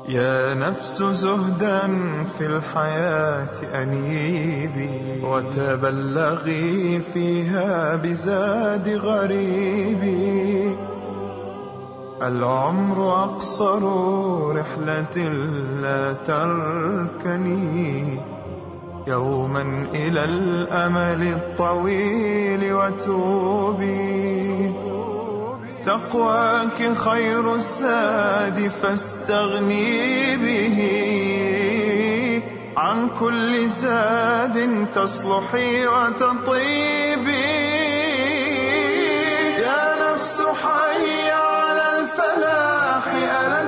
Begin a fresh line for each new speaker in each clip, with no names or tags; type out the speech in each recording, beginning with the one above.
يا نفس زهدا في الحياة أنيبي، وتبلغي فيها بزاد غريبي. العمر أقصر رحلة لا تركني يوما إلى الأمل الطويل وتوبي. تقواك خير الزاد فاستغني به، عن كل زاد تصلحي وتطيبي. يا نفس حي على الفلاح، ألا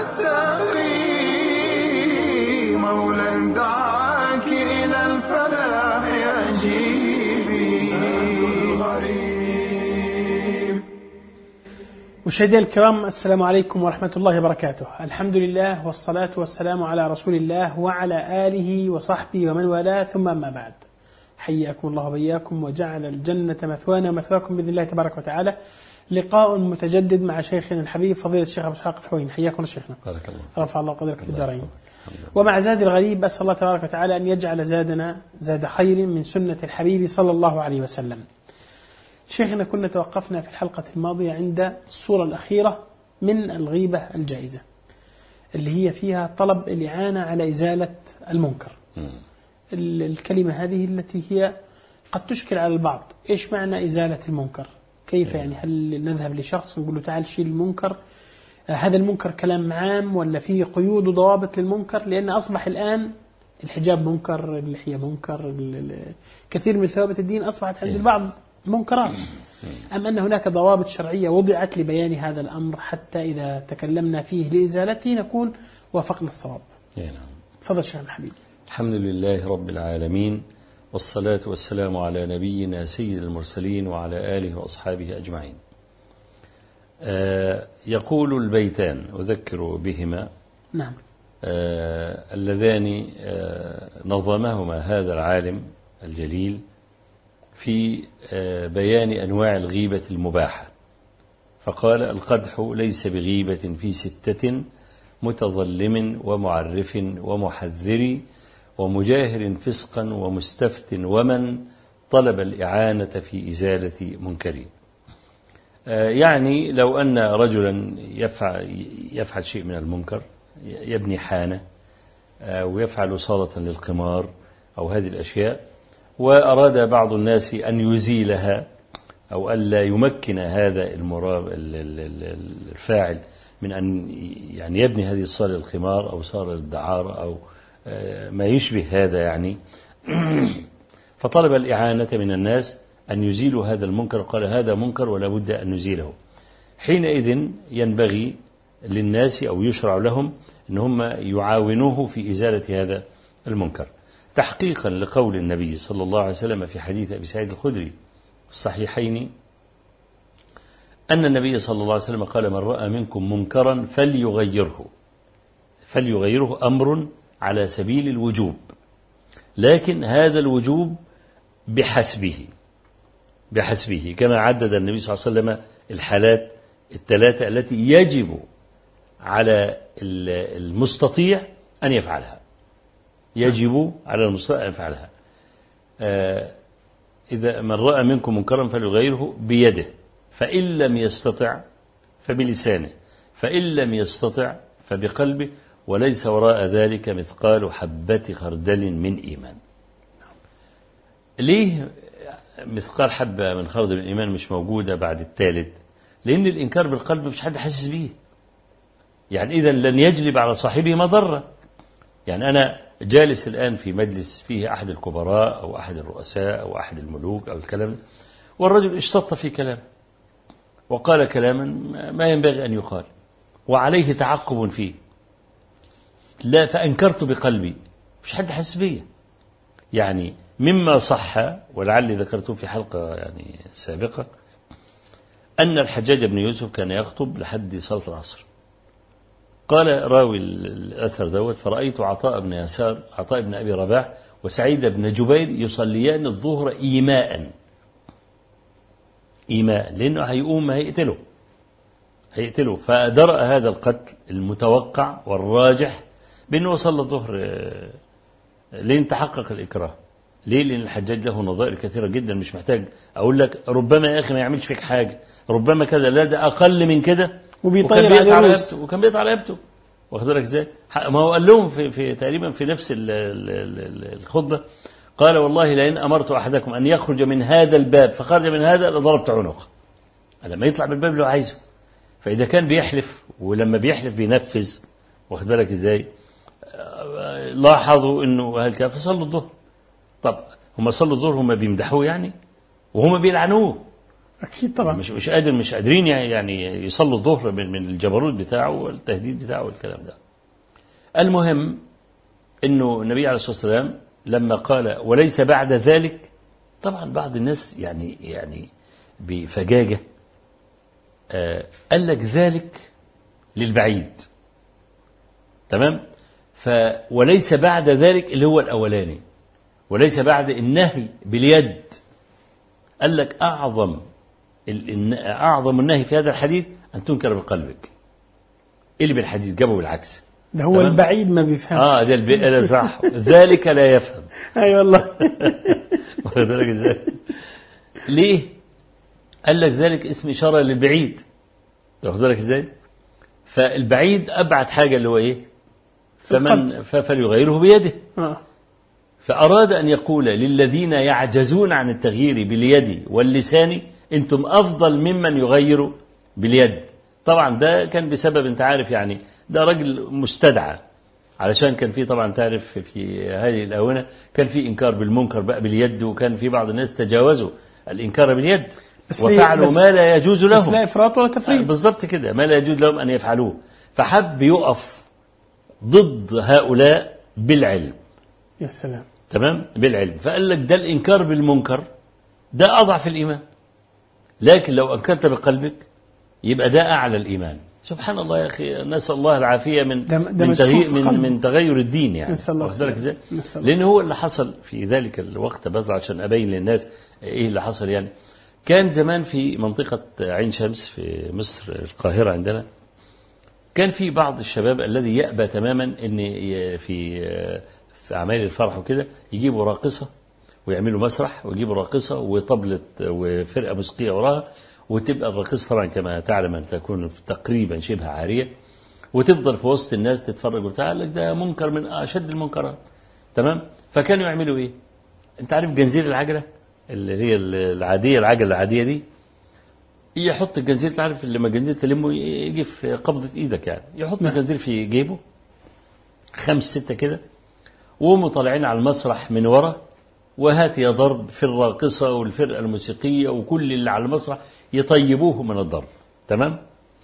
التقي مولا دعاك إلى الفلاح أجيبي.
مشاهدينا الكرام، السلام عليكم ورحمة الله وبركاته. الحمد لله والصلاة والسلام على رسول الله وعلى آله وصحبه ومن والاه، ثم أما بعد. حياكم الله وبياكم وجعل الجنة مثوانا ومثواكم بإذن الله تبارك وتعالى. لقاء متجدد مع شيخنا الحبيب فضيلة الشيخ أبو إسحاق الحويني. حياكم شيخنا،
بارك الله،
رفع الله قدرك في الدارين. ومع زاد الغريب أسأل الله تبارك وتعالى أن يجعل زادنا زاد خير من سنة الحبيب صلى الله عليه وسلم. شيخنا، كنا توقفنا في الحلقة الماضية عند الصورة الأخيرة من الغيبة الجائزة، اللي هي فيها طلب الإعانة على إزالة المنكر. الكلمة هذه التي هي قد تشكل على البعض. إيش معنى إزالة المنكر؟ كيف يعني؟ هل نذهب لشخص نقول له تعال شيل المنكر؟ هذا المنكر كلام عام ولا فيه قيود وضوابط للمنكر؟ لأن أصبح الآن الحجاب منكر، اللحية منكر، كثير من ثوابت الدين أصبحت عند البعض منكرات. أم أن هناك ضوابط شرعية وضعت لبيان هذا الأمر حتى إذا تكلمنا فيه لإزالته نكون وافقنا الصواب؟ تفضل شيخنا الحبيب.
الحمد لله رب العالمين، والصلاة والسلام على نبينا سيد المرسلين وعلى آله وأصحابه أجمعين. يقول البيتان أذكر بهما،
نعم،
اللذان نظمهما هذا العالم الجليل في بيان أنواع الغيبة المباحة، فقال: القدح ليس بغيبة في 6: متظلم ومعرف ومحذر ومجاهر فسقا ومستفت ومن طلب الإعانة في إزالة منكر. يعني لو أن رجلا يفعل شيء من المنكر، يبني حانة ويفعل صالة للقمار أو هذه الأشياء، وأراد بعض الناس أن يزيلها أو ألا يمكن هذا الفاعل من أن يعني يبني هذه الصالة للقمار أو صالة للدعارة أو ما يشبه هذا يعني فطلب الإعانة من الناس أن يزيلوا هذا المنكر، قال: هذا منكر ولا بد أن نزيله. حينئذ ينبغي للناس أو يشرع لهم أن هم يعاونوه في إزالة هذا المنكر، تحقيقا لقول النبي صلى الله عليه وسلم في حديث أبي سعيد الخدري الصحيحين أن النبي صلى الله عليه وسلم قال: من رأى منكم منكرا فليغيره أمر على سبيل الوجوب، لكن هذا الوجوب بحسبه كما عدد النبي صلى الله عليه وسلم الحالات الثلاثة التي يجب على المستطيع أن يفعلها. يجب على المستطيع أن يفعلها. إذا من رأى منكم منكرا فليغيره بيده، فإن لم يستطع فبلسانه، فإن لم يستطع فبقلبه، وليس وراء ذلك مثقال حبة خردل من إيمان. ليه مثقال حبة من خردل من إيمان مش موجودة بعد الثالث؟ لأن الإنكار بالقلب مش حد حاسس به، يعني إذا لن يجلب على صاحبه مضرة. يعني أنا جالس الآن في مجلس فيه أحد الكبراء أو أحد الرؤساء أو أحد الملوك أو الكلام، والرجل اشتط في كلام وقال كلاما ما ينبغي أن يقال وعليه تعقب فيه، لا فأنكرت بقلبي، مش حد حس بي. يعني مما صح ولعلي ذكرته في حلقة يعني سابقة أن الحجاج بن يوسف كان يخطب لحد صلاة العصر. قال راوي الأثر دوت: فرأيت عطاء بن أبي رباح وسعيد بن جبير يصليان الظهر إيماء، لأنه هيقوم هيقتله. فدرأ هذا القتل المتوقع والراجح بأنه صلى الظهر لين تحقق الإكراه. ليه؟ لأن الحجاج له نظائر كثيرة جدا، مش محتاج أقول لك ربما يا أخي ما يعملش فيك حاجة، ربما كذا، لا ده أقل من كده
وبيطير على رؤوس
وكان بيقطع على يبته. واخد بالك ازاي؟ ما هو قال لهم في تقريبا في نفس الخطبة، قال والله لئن أمرت أحدكم أن يخرج من هذا الباب فخرج من هذا لضربت عنقه. لما يطلع من الباب اللي هو عايزه. فإذا كان بيحلف، ولما بيحلف بينفذ، واخد بالك ازاي؟ لاحظوا انه هلك فصلوا الظهر. طب هم صلوا الظهر هم بيمدحوه يعني، وهم بيلعنوه
أكيد طبعا،
مش قادرين يعني يصلوا الظهر من الجبروت بتاعه والتهديد بتاعه والكلام ده. المهم انه النبي عليه الصلاة والسلام لما قال وليس بعد ذلك، طبعا بعض الناس يعني بفجاجة قال لك ذلك للبعيد، تمام؟ وليس بعد ذلك اللي هو الأولاني، وليس بعد النهي باليد. قال لك أعظم النهي في هذا الحديث أن تنكر بقلبك. اللي بالحديث جابه بالعكس،
ده هو البعيد ما بيفهمش.
ده صح. ذلك لا يفهم.
أي والله.
ليه؟ قال لك ذلك اسم إشارة للبعيد، واخد بالك ازاي؟ فالبعيد أبعد حاجة اللي هو إيه؟ فليغيره بيده. فأراد أن يقول للذين يعجزون عن التغيير باليد واللسان أنتم أفضل ممن يغير باليد. طبعا ده كان بسبب أنت عارف يعني ده رجل مستدعى، علشان كان في طبعا تعرف في هذه الآونة كان في إنكار بالمنكر بقى باليد، وكان في بعض الناس تجاوزوا الإنكار باليد وفعلوا ما لا يجوز لهم.
بس لا إفراط ولا تفريط.
بالضبط كده، ما لا يجوز لهم أن يفعلوه. فحب يقف ضد هؤلاء بالعلم.
يا سلام.
تمام؟ بالعلم. فقال لك ده الإنكار بالمنكر ده أضعف الإيمان، لكن لو أنكرت بقلبك يبقى ده أعلى الإيمان. سبحان الله يا أخي، نسأل الله العافية من تغير الدين يعني. لأن هو اللي حصل في ذلك الوقت، بس عشان أبين للناس إيه اللي حصل يعني. كان زمان في منطقة عين شمس في مصر القاهرة عندنا، كان في بعض الشباب الذي يأبى تماما ان في أعمال الفرح وكده يجيبوا راقصة ويعملوا مسرح، ويجيبوا راقصة وطبلة وفرقة موسيقية وراها، وتبقى الراقصة طبعا كما تعلم أن تكون تقريبا شبه عارية، وتفضل في وسط الناس تتفرج وبتاع. لك ده منكر من أشد المنكرات. تمام؟ فكانوا يعملوا إيه؟ أنت عارف جنزير العجلة اللي هي العادية، العجلة العادية دي، يحط الجنزير، تعرف لما الجنزير تلمه يجي في قبضة ايدك يعني، يحط الجنزير في جيبه 5 6 كده، وهم طالعين على المسرح من ورا، وهات يا ضرب في الراقصة والفرقة الموسيقية وكل اللي على المسرح يطيبوه من الضرب. تمام؟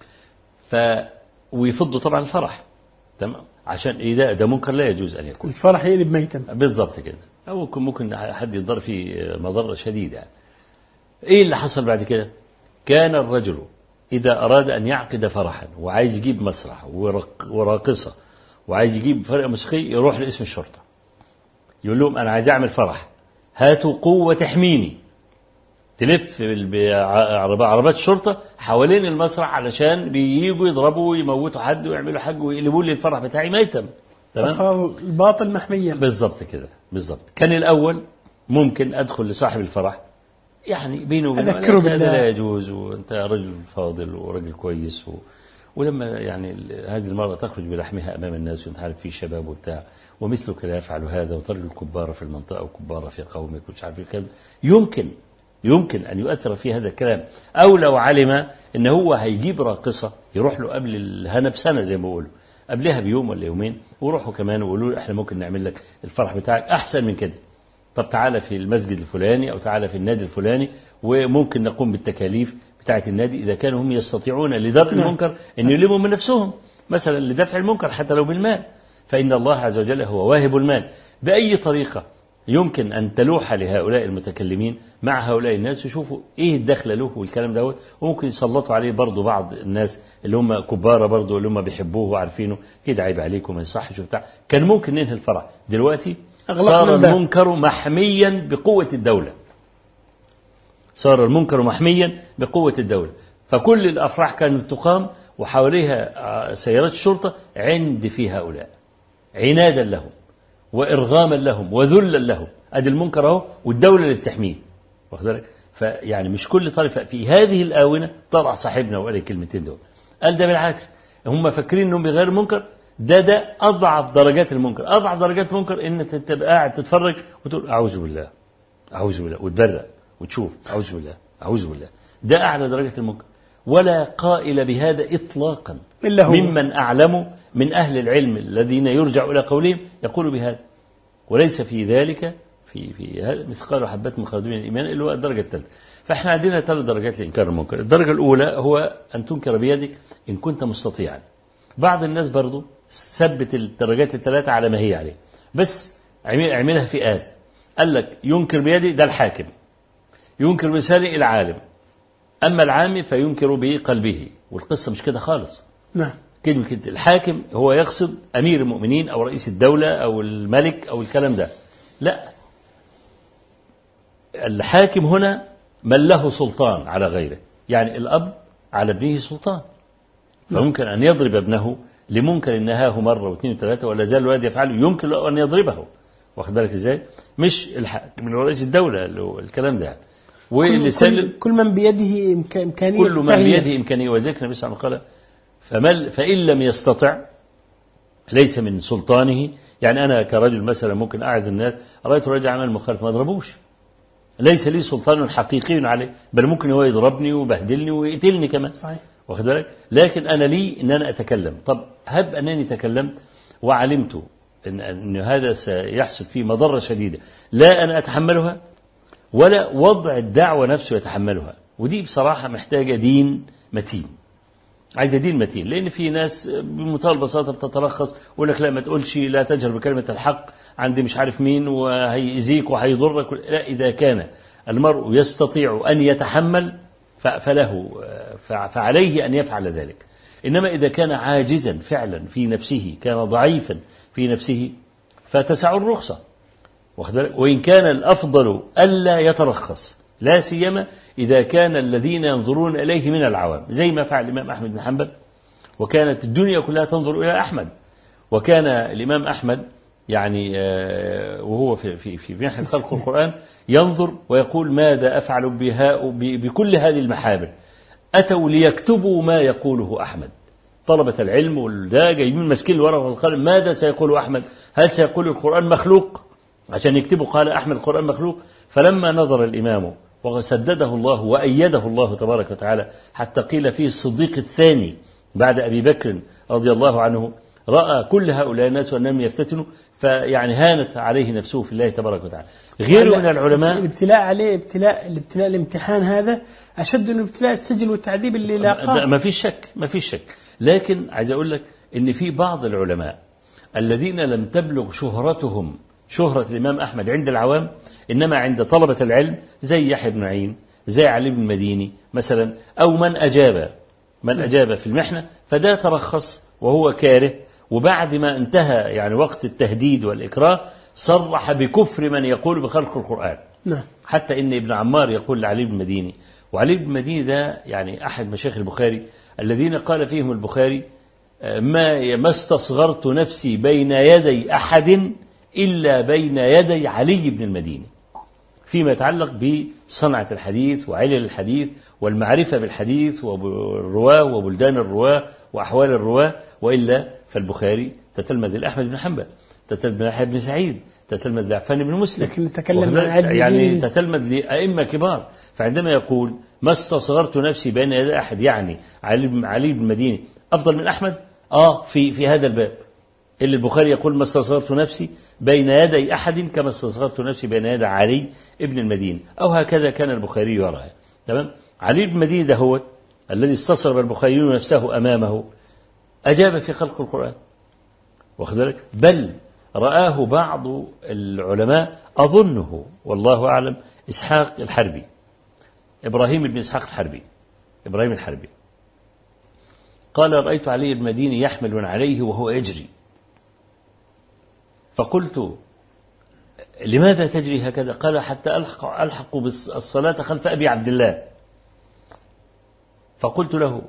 ويفضوا طبعا الفرح. تمام؟ عشان ايه؟ ده منكر لا يجوز ان يكون.
الفرح يقلب ميتا.
بالضبط كده. او ممكن حد يضر فيه مضرة شديدة يعني. ايه اللي حصل بعد كده؟ كان الرجل إذا أراد أن يعقد فرحا وعايز يجيب مسرح وراقصة وعايز يجيب فرقة موسيقية، يروح لاسم الشرطة يقول لهم أنا عايز أعمل فرح، هاتوا قوة تحميني. تلف عربات الشرطة حوالين المسرح علشان بييجوا يضربوا ويموتوا حد ويعملوا حاجة ويقلبوا لي الفرح بتاعي ميتا.
صار الباطل محميا.
بالضبط كده، بالضبط. كان الأول ممكن أدخل لصاحب الفرح يعني بينه وبينه هذا لا يجوز، وانت رجل فاضل ورجل كويس ولما يعني هذه المرأة تخرج بلحمها أمام الناس وانت عارف في شباب وبتاع ومثلك لا يفعل هذا، وترجل كبارة في المنطقة وكبارة في قومك ومش عارف الكلام، يمكن أن يؤثر في هذا الكلام. أو لو علم أن هو هيجيب راقصة يروح له قبل الهنا بسنة زي ما بيقولوا، قبلها بيوم ولا يومين، وروحوا كمان وقولوا له احنا ممكن نعمل لك الفرح بتاعك أحسن من كده. طب تعالى في المسجد الفلاني أو تعالى في النادي الفلاني، وممكن نقوم بالتكاليف بتاعة النادي إذا كانوا هم يستطيعون لدرء المنكر أن يلموا من نفسهم، مثلا لدفع المنكر حتى لو بالمال، فإن الله عز وجل هو واهب المال. بأي طريقة يمكن أن تلوح لهؤلاء المتكلمين مع هؤلاء الناس ويشوفوا إيه الدخل له والكلام دوت، وممكن يسلطوا عليه برضو بعض الناس اللي هم كبارة برضو اللي هم بيحبوه وعارفينه كده عيب عليكم ما يصحش وبتاع. كان ممكن ننهي الفرح. دلوقتي صار المنكر محميا بقوة الدولة، صار المنكر محميا بقوة الدولة. فكل الأفراح كانت تقام وحواليها سيارات الشرطة عند في هؤلاء، عنادا لهم وإرغاما لهم وذلا لهم. أدي المنكر أهو، والدولة اللي بتحميه، واخد بالك؟ فيعني مش كل طائفة في هذه الآونة طلع صاحبنا وقال الكلمتين دول، قال ده بالعكس، هم فاكرين انهم بيغيروا المنكر. ده أضعف درجات المنكر. أضعف درجات المنكر إنك تبقى قاعد تتفرج وتقول أعوذ بالله أعوذ بالله وتبرأ وتشوف أعوذ بالله أعوذ بالله. ده أعلى درجات المنكر، ولا قائل بهذا إطلاقا
إلا هو
ممن أعلم من أهل العلم الذين يرجع إلى قولهم يقول بهذا، وليس في ذلك في هذا مثقال حبة من خردل من الإيمان اللي هو الدرجة الثالثة. فإحنا عندنا 3 درجات لإنكار المنكر. الدرجة الأولى هو أن تنكر بيدك إن كنت مستطيعا. بعض الناس برضو ثبت الدرجات ال3 على ما هي عليه، بس عملها فئات. قال لك ينكر بيده ده الحاكم، ينكر بلسانه العالم، أما العام فينكر بقلبه. والقصة مش كده خالص.
نعم.
كلمة الحاكم هو يقصد أمير المؤمنين أو رئيس الدولة أو الملك أو الكلام ده، لا. الحاكم هنا من له سلطان على غيره، يعني الأب على ابنه سلطان، فممكن أن يضرب ابنه لمنكر نهاه مرة واثنين وثلاثة ولا زال الولد يفعله، يمكن له أن يضربه، واخد بالك إزاي؟ مش الحاكم من رئيس الدولة الكلام ده.
كل من بيده إمكانية،
كل من بيده إمكانية. وذكر النبي صلى الله عليه وسلم قال فإن لم يستطع ليس من سلطانه. يعني أنا كرجل مثلا ممكن أعذ الناس، رأيت رجل عمل مخالف ما أضربوش، ليس لي سلطان حقيقي عليه، بل ممكن هو يضربني ويبهدلني ويقتلني كمان،
صحيح.
واخد بالك؟ لكن أنا لي إن أنا أتكلم. طب هب أنني تكلمت وعلمت إن هذا سيحصل فيه مضرة شديدة لا أنا أتحملها ولا وضع الدعوة نفسه يتحملها، ودي بصراحة محتاجة دين متين، عايزة دين متين. لأن في ناس بمنتهى البساطة بتترخص ويقول لك لا ما تقولش، لا تجهر بكلمة الحق عندي مش عارف مين وهيأذيك وهيضرك. لا، إذا كان المرء يستطيع أن يتحمل فعليه أن يفعل ذلك. إنما إذا كان عاجزا فعلا في نفسه، كان ضعيفا في نفسه، فتسع الرخصة، وإن كان الأفضل ألا يترخص، لا سيما إذا كان الذين ينظرون إليه من العوام، زي ما فعل الإمام أحمد بن حنبل، وكانت الدنيا كلها تنظر إلى أحمد. وكان الإمام أحمد يعني وهو في منحة خلق القرآن ينظر ويقول ماذا أفعل بكل هذه المحابر؟ أتوا ليكتبوا ما يقوله أحمد. طلبة العلم والدا جايبين ماسكين الورق والقلم، ماذا سيقول أحمد؟ هل سيقول القرآن مخلوق عشان يكتبوا قال أحمد القرآن مخلوق؟ فلما نظر الإمام وسدده الله وأيده الله تبارك وتعالى، حتى قيل فيه الصديق الثاني بعد أبي بكر رضي الله عنه، رأى كل هؤلاء الناس وأنهم يفتتنوا، فيعني هانت عليه نفسه في الله تبارك وتعالى. غيره من العلماء
الابتلاء عليه الابتلاء الامتحان هذا أشد من ابتلاء السجن والتعذيب اللي لاقاه.
ما فيش شك. لكن عايز أقول لك إن في بعض العلماء الذين لم تبلغ شهرتهم شهرة الإمام أحمد عند العوام، إنما عند طلبة العلم زي يحيى بن معين، زي علي بن المديني مثلا، أو من أجاب في المحنة، فده ترخص وهو كاره، وبعد ما انتهى يعني وقت التهديد والإكراه صرح بكفر من يقول بخلق القرآن. حتى إن ابن عمار يقول لعلي بن المديني، وعلي بن المديني ده يعني أحد مشايخ البخاري الذين قال فيهم البخاري ما استصغرت نفسي بين يدي أحد إلا بين يدي علي بن المديني، فيما يتعلق بصنعة الحديث وعلل الحديث والمعرفة بالحديث والرواه وبلدان الرواه وأحوال الرواه. وإلا فالبخاري تتلمذ لأحمد بن حنبل، تتلمذ ليحيى بن سعيد، تتلمذ لعفان بن مسلم،
لكن تكلم
يعني تتلمذ لأئمة كبار. فعندما يقول ما استصغرت نفسي بين يدي أحد، يعني علي بن المديني أفضل من أحمد في هذا الباب اللي البخاري يقول ما استصغرت نفسي بين يدي أحد كما استصغرت نفسي بين يدي علي ابن المديني، أو هكذا كان البخاري يرى. تمام. علي بن المديني ده هو الذي استصغر البخاري نفسه أمامه، أجاب في خلق القرآن، واخد بالك؟ بل رآه بعض العلماء أظنه والله أعلم إسحاق الحربي، إبراهيم بن إسحاق الحربي، إبراهيم الحربي، قال رأيت علي بن المديني يحمل من عليه وهو يجري، فقلت لماذا تجري هكذا؟ قال حتى ألحق بالصلاة خلف أبي عبد الله. فقلت له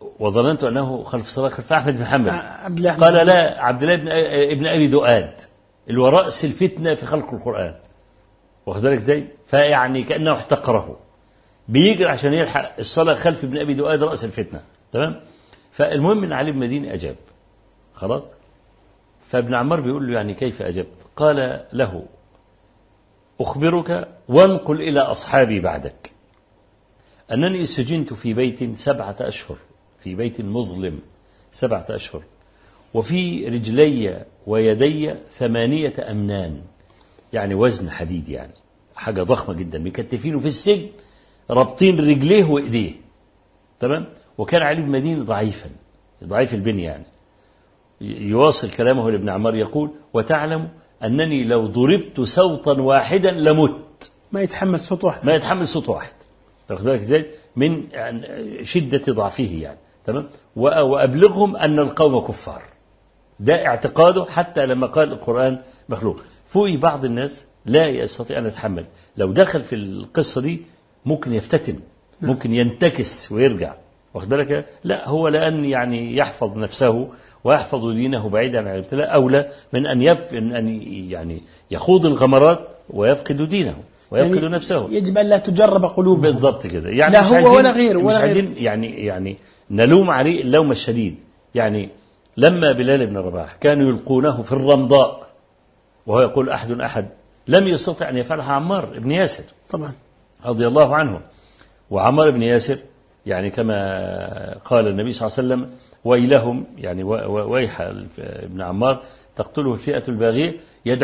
وظننت أنه خلف صلاة خلف أحمد بن حنبل.
عبد الله
قال لا، عبد الله ابن أبي دؤاد اللي هو رأس الفتنة في خلق القرآن، واخد بالك ازاي؟ فيعني كأنه احتقره، بيجري عشان يلحق الصلاة خلف ابن أبي دؤاد رأس الفتنة. تمام. فالمهم ان علي بن المديني أجاب خلاص. فابن عمار بيقول له يعني كيف أجبت؟ قال له أخبرك وانقل إلى أصحابي بعدك أنني سجنت في بيت 7 أشهر، في بيت مظلم 7 أشهر، وفي رجلي ويدي 8 أمنان، يعني وزن حديد، يعني حاجة ضخمة جدا، مكتفينه في السجن رابطين رجليه وإيديه. تمام. وكان علي بن المديني ضعيفا، ضعيف البنية يعني. يواصل كلامه لابن عمار يقول وتعلم أنني لو ضربت صوتا واحدا لمت.
ما يتحمل صوت واحد،
ما يتحمل صوت واحد، تاخد بالك ازاي؟ من شدة ضعفه يعني. تمام. وأبلغهم أن القوم كفار، ده اعتقاده حتى لما قال القرآن مخلوق. فوق بعض الناس لا يستطيع أن يتحمل، لو دخل في القصة دي ممكن يفتتن، ممكن ينتكس ويرجع، واخد بالك؟ لا، هو لأن يعني يحفظ نفسه ويحفظ دينه بعيدا عن الابتلاء أولى من أن يعني يخوض الغمرات ويفقد دينه ويفقد
يعني
نفسه.
يجب أن لا تجرب قلوبهم.
بالضبط كده. يعني
لا هو ولا غيره
مش عايزين يعني نلوم عليه اللوم الشديد. يعني لما بلال بن رباح كانوا يلقونه في الرمضاء وهو يقول أحد لم يستطع أن يفعلها عمار بن ياسر
طبعا
رضي الله عنه. وعمار بن ياسر يعني كما قال النبي صلى الله عليه وسلم ويلهم، يعني ويح ابن عمار تقتله الفئة الباغية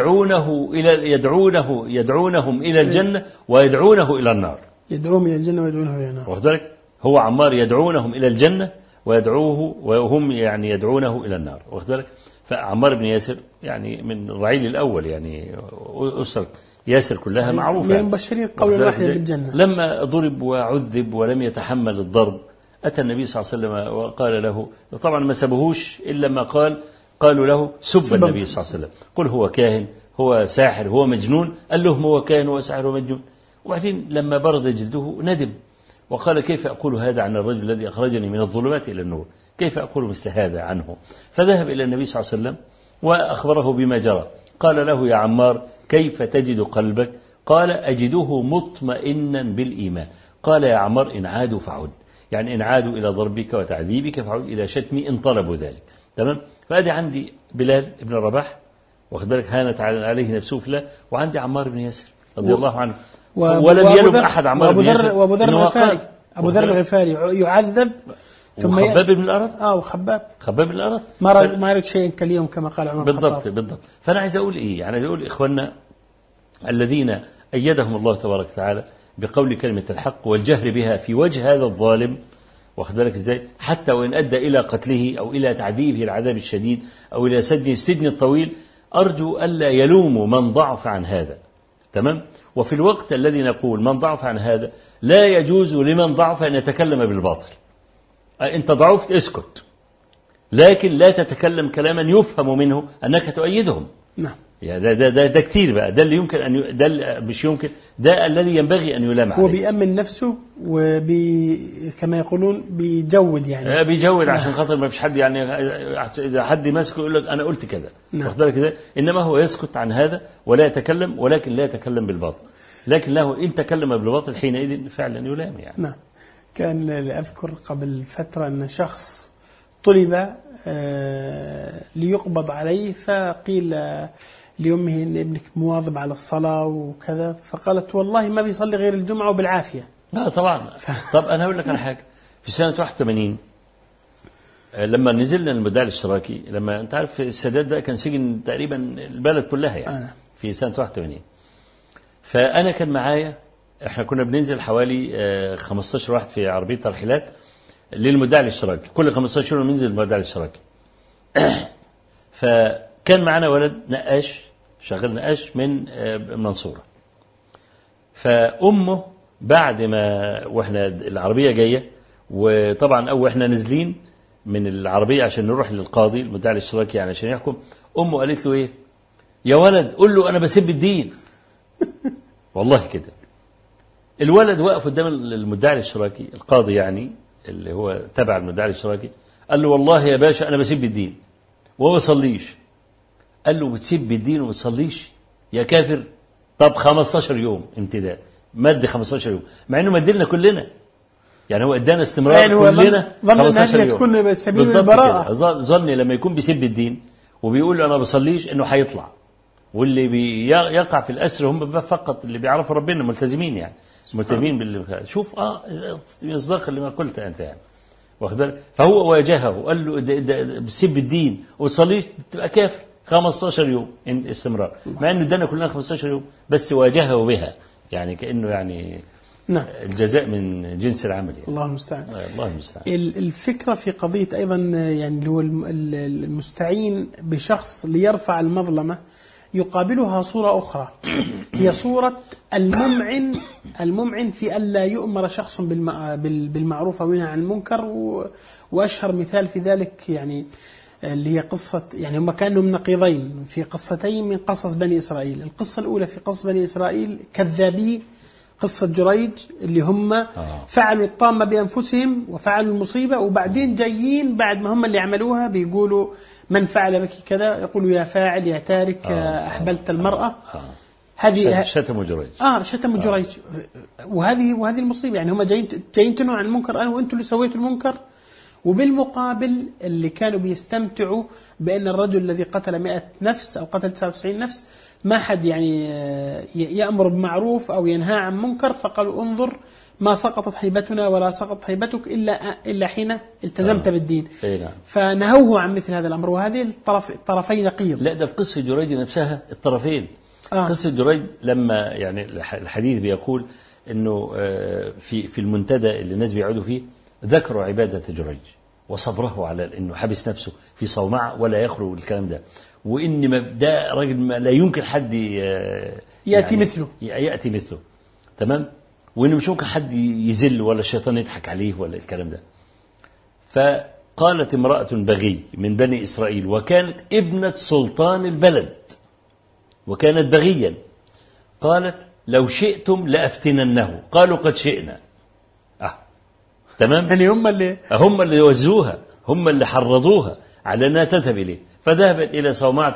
يدعونهم إلى الجنة ويدعونه إلى النار.
يدعوهم إلى الجنة ويدعونه إلى النار.
واخد بالك؟ هو عمار يدعونهم إلى الجنة ويدعوه وهم يعني يدعونه إلى النار. واخد بالك؟ فعمار بن ياسر يعني من الرعيل الأول، يعني أسرة ياسر كلها معروفة،
من المبشرين قولا واحدا بالجنة.
لما ضرب وعذب ولم يتحمل الضرب أتى النبي صلى الله عليه وسلم وقال له، طبعا ما سبهوش إلا ما قالوا له سب النبي صلى الله عليه وسلم، قل هو كاهن، هو ساحر، هو مجنون. قال لهم هو كاهن، هو ساحر، هو مجنون. وبعدين لما برد جلده ندم وقال كيف أقول هذا عن الرجل الذي أخرجني من الظلمات إلى النور، كيف أقول مثل هذا عنه؟ فذهب إلى النبي صلى الله عليه وسلم وأخبره بما جرى. قال له يا عمار كيف تجد قلبك؟ قال أجده مطمئنا بالإيمان. قال يا عمار إن عادوا فعد، يعني إن عادوا إلى ضربك وتعذيبك فعد إلى شتمي إن طلبوا ذلك. تمام. فأدي عندي بلال بن رباح واخد بالك هانت عليه نفسه في الله، وعندي عمار بن ياسر رضي الله عنه ولم يلم أحد عمار بن ياسر.
وأبو ذر الغفاري يعذب ثم
وخباب بن الأرض
وخباب
بن الأرض
ما يرد شيء كاليوم كما قال عمر.
بالضبط. فأنا عايز أقول إيه؟ يعني عايز أقول إخواننا الذين أيدهم الله تبارك وتعالى بقول كلمة الحق والجهر بها في وجه هذا الظالم، واخد بالك ازاي؟ حتى وإن أدى إلى قتله أو إلى تعذيبه العذاب الشديد أو إلى السجن الطويل، أرجو ألا يلوموا من ضعف عن هذا. تمام. وفي الوقت الذي نقول من ضعف عن هذا لا يجوز لمن ضعف أن يتكلم بالباطل. أنت ضعفت اسكت، لكن لا تتكلم كلاما يفهم منه أنك تؤيدهم.
نعم.
يعني ده كتير بقى، ده اللي يمكن مش يمكن، ده الذي ينبغي أن يلام عليه.
هو بيأمن نفسه كما يقولون بيجود، يعني
بيجود عشان خاطر ما فيش حد، يعني إذا حد ماسكه يقول لك أنا قلت كذا. واخد بالك كده؟ إنما هو يسكت عن هذا ولا يتكلم، ولكن لا يتكلم بالباطل، لكن له إن تكلم بالباطل حينئذ فعلا يلام يعني.
نعم. كان أذكر قبل فترة أن شخص طلب ليقبض عليه، فقيل لأمه إن ابنك مواظب على الصلاة وكذا، فقالت والله ما بيصلي غير الجمعة وبالعافية.
لا طبعا. طب أنا أقول لك على حاجة. في سنة 81 لما نزلنا المدعي الاشتراكي، لما أنت عارف السادات بقى كان سجن تقريبا البلد كلها يعني في سنة 81. فأنا كان معايا، احنا كنا بننزل حوالي 15 واحد في عربية ترحيلات للمدعي الاشتراكي، كل 15 يوم ننزل المدعي الاشتراكي. فكان معنا ولد نقاش، شغال نقاش من المنصورة. فأمه بعد ما واحنا العربية جاية، وطبعا أول احنا نازلين من العربية عشان نروح للقاضي المدعي الاشتراكي يعني عشان يحكم، أمه قالت له ايه؟ يا ولد قول له أنا بسب الدين. والله كده. الولد وقف قدام المدعي الاشتراكي القاضي يعني اللي هو تبع المدعي الاشتراكي، قال له والله يا باشا أنا بسيب الدين وما بصليش. قال له بتسيب الدين وما بتصليش يا كافر؟ طب 15 يوم امتداد، مد 15 يوم، مع انه مد لنا كلنا، يعني هو ادانا استمرار
يعني هو
كلنا
ظن
15
أنها
يوم
تكون سبيل
بالضبط
البراءة.
كده. ظني لما يكون بيسب الدين وبيقول انا بصليش انه هيطلع، واللي بيقع في الاسر هم فقط اللي بيعرفوا ربنا، ملتزمين يعني، ملتزمين باللي شوف مصداق اللي ما قلت انت يعني، واخد بالك؟ فهو واجهه وقال له ده بتسب الدين وتصليش تبقى كافر 15 يوم استمرار، مع انه ادانا كلنا 15 يوم، بس واجهه بها، يعني كانه يعني
نعم.
الجزاء من جنس العمل يعني.
الله المستعان.
الله المستعان.
الفكرة في قضية أيضا يعني اللي هو المستعين بشخص ليرفع المظلمة يقابلها صورة أخرى، هي صورة الممعن في ألا يؤمر شخص بالمعروف أو ينهى عن المنكر. وأشهر مثال في ذلك يعني اللي هي قصة، يعني هم كانوا من نقيضين في قصتين من قصص بني إسرائيل. القصة الأولى في قصص بني إسرائيل كذابي قصة جريج اللي هم فعلوا الطامة بأنفسهم وفعلوا المصيبة، وبعدين جايين بعد ما هم اللي عملوها بيقولوا من فعل بك كذا، يقولوا يا فاعل يا تارك أحبلت المرأة. هذه
شتموا جريج.
شتموا جريج. وهذه المصيبة، يعني هم جايين تنهوا عن المنكر أنا وأنتم اللي سويتوا المنكر. وبالمقابل اللي كانوا بيستمتعوا بأن الرجل الذي قتل 100 نفس أو قتل 99 نفس ما حد يعني يأمر بمعروف أو ينهى عن منكر، فقالوا انظر ما سقطت هيبتنا ولا سقطت هيبتك إلا حين التزمت بالدين. فنهوه عن مثل هذا الأمر، وهذه الطرفين نقيض.
لا ده في قصة جريج نفسها الطرفين. قصة جريج لما يعني الحديث بيقول انه في المنتدى اللي الناس بيقعدوا فيه ذكروا عبادة جريج وصبره على انه حبس نفسه في صومعة ولا يخرج الكلام ده، وان ده راجل ما لا يمكن حد يأتي مثله تمام، وانه مش ممكن حد يذل ولا الشيطان يضحك عليه ولا الكلام ده. فقالت امرأة بغي من بني إسرائيل وكانت ابنة سلطان البلد وكانت بغيا، قالت لو شئتم لأفتننه. قالوا قد شئنا. تمام،
يعني
هم اللي وزوها، هم اللي حرضوها على أنها تذهب إليه. فذهبت إلى صومعة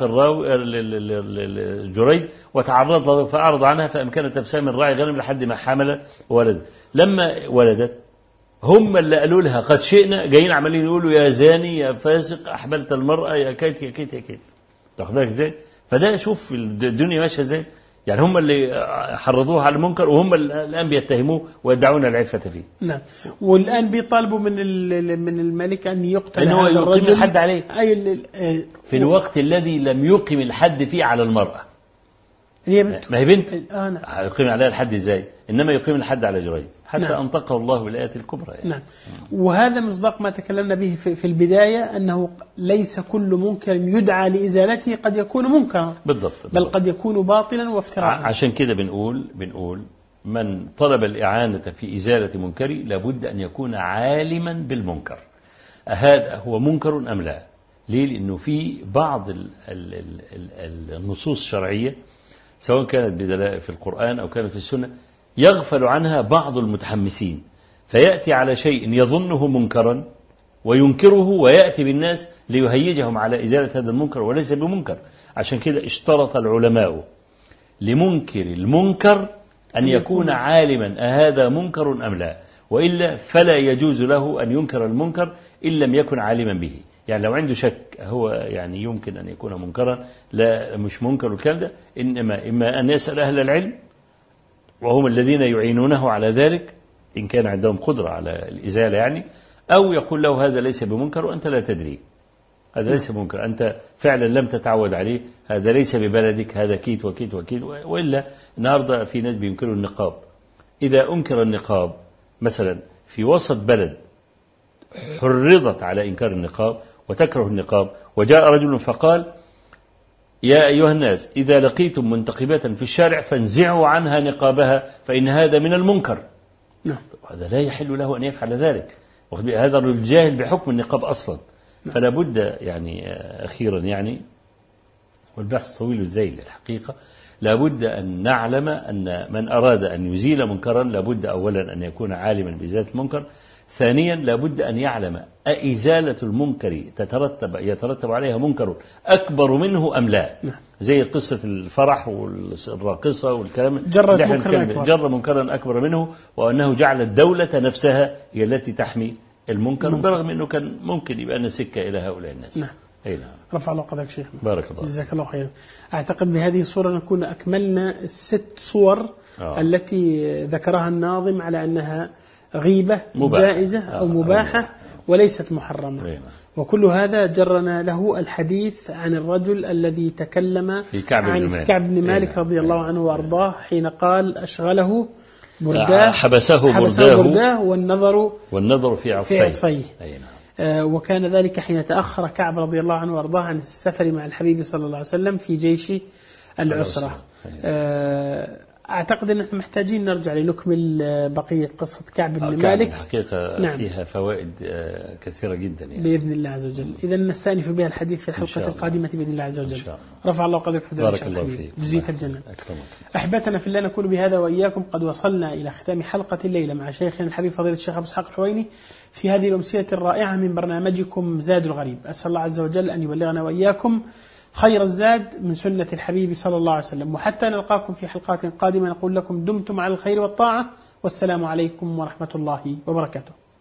جريج وتعرض له فأعرض عنها، فأمكنت أبسام الراعي غنم لحد ما حملت وولدت. لما ولدت هم اللي قالوا لها قد شئنا، جايين عمالين يقولوا يا زاني يا فاسق أحبلت المرأة يا كيت يا كيت يا كيت. تاخد بالك ازاي؟ فده شوف الدنيا ماشيه ازاي، يعني هم اللي حرضوها على المنكر وهم الآن بيتهموه ويدعون العفة فيه.
نعم. والآن بيطالبوا من الملك أن يقتل
هذا الرجل، يقيم الحد عليه في الوقت الذي لم يقم الحد فيه على المرأة.
هي بنت،
ما هي بنت.
نعم.
يقيم عليها الحد ازاي؟ إنما يقيم الحد على جريج حتى
نعم.
أنطقه الله بالآيات الكبرى يعني.
نعم. وهذا مصداق ما تكلمنا به في البداية، أنه ليس كل منكر يدعى لإزالته قد يكون منكرا.
بالضبط.
بل قد يكون باطلا وافتراء. عشان
كده بنقول من طلب الإعانة في إزالة منكر لابد أن يكون عالما بالمنكر، هذا هو منكر أم لا. ليه؟ لأنه في بعض النصوص الشرعية سواء كانت بدلائل في القرآن أو كانت في السنة يغفل عنها بعض المتحمسين، فيأتي على شيء يظنه منكرا وينكره ويأتي بالناس ليهيجهم على إزالة هذا المنكر وليس بمنكر. عشان كده اشترط العلماء لمنكر المنكر أن يكون عالما أهذا منكر أم لا، وإلا فلا يجوز له أن ينكر المنكر إن لم يكن عالما به. يعني لو عنده شك هو يعني يمكن أن يكون منكرا لا مش منكر الكلام ده، إما أن يسأل أهل العلم وهم الذين يعينونه على ذلك إن كان عندهم قدرة على الإزالة يعني، أو يقول له هذا ليس بمنكر وأنت لا تدري، هذا ليس بمنكر، أنت فعلا لم تتعود عليه، هذا ليس ببلدك، هذا كيت وكيت وكيت. وإلا النهاردة في ناس بينكروا النقاب. إذا أنكر النقاب مثلا في وسط بلد حرضت على إنكار النقاب وتكره النقاب، وجاء رجل فقال يا أيها الناس إذا لقيتم منتقبات في الشارع فانزعوا عنها نقابها فإن هذا من المنكر. هذا لا يحل له أن يفعل ذلك، هذا الرجل جاهل بحكم النقاب أصلا. فلا بد يعني أخيرا يعني، والبحث طويل الذيل الحقيقة، لا بد أن نعلم أن من أراد أن يزيل منكرا لا بد أولا أن يكون عالما بذات المنكر، ثانيا لابد أن يعلم أإزالة المنكر يترتب عليها منكر أكبر منه أم لا. زي قصة الفرح والراقصة والكلام جر منكرا أكبر منه، وأنه جعل الدولة نفسها هي التي تحمي المنكر، برغم أنه كان ممكن يبقى أن سكة إلى هؤلاء الناس.
نعم. رفع الله قدرك شيخنا.
بارك الله.
جزاك الله خير. أعتقد بهذه الصورة نكون أكملنا الست صور التي ذكرها الناظم على أنها غيبة جائزة أو مباحة وليست محرمة. وكل هذا جرنا له الحديث عن الرجل الذي تكلم
في كعب
بن مالك رضي الله عنه وأرضاه حين قال أشغله برداه
حبسه
برداه والنظر
في عطفيه.
وكان ذلك حين تأخر كعب رضي الله عنه وأرضاه عن السفر مع الحبيب صلى الله عليه وسلم في جيش العسرة. أعتقد أننا محتاجين نرجع لنكمل بقية قصة كعب بن مالك.
الحقيقة نعم. فيها فوائد كثيرة جدا يعني.
بإذن الله عز وجل. إذا نستأنف بها الحديث في الحلقة القادمة بإذن الله عز وجل. رفع الله قدرك في
بارك الله فيك.
جزيت الجنة. أحبتنا في الله، نكون بهذا وإياكم قد وصلنا إلى ختام حلقة الليلة مع شيخنا الحبيب فضيلة الشيخ أبو إسحاق الحويني في هذه الأمسية الرائعة من برنامجكم زاد الغريب. أسأل الله عز وجل أن يبلغنا وإياكم خير الزاد من سنة الحبيب صلى الله عليه وسلم. وحتى نلقاكم في حلقات قادمة نقول لكم دمتم على الخير والطاعة، والسلام عليكم ورحمة الله وبركاته.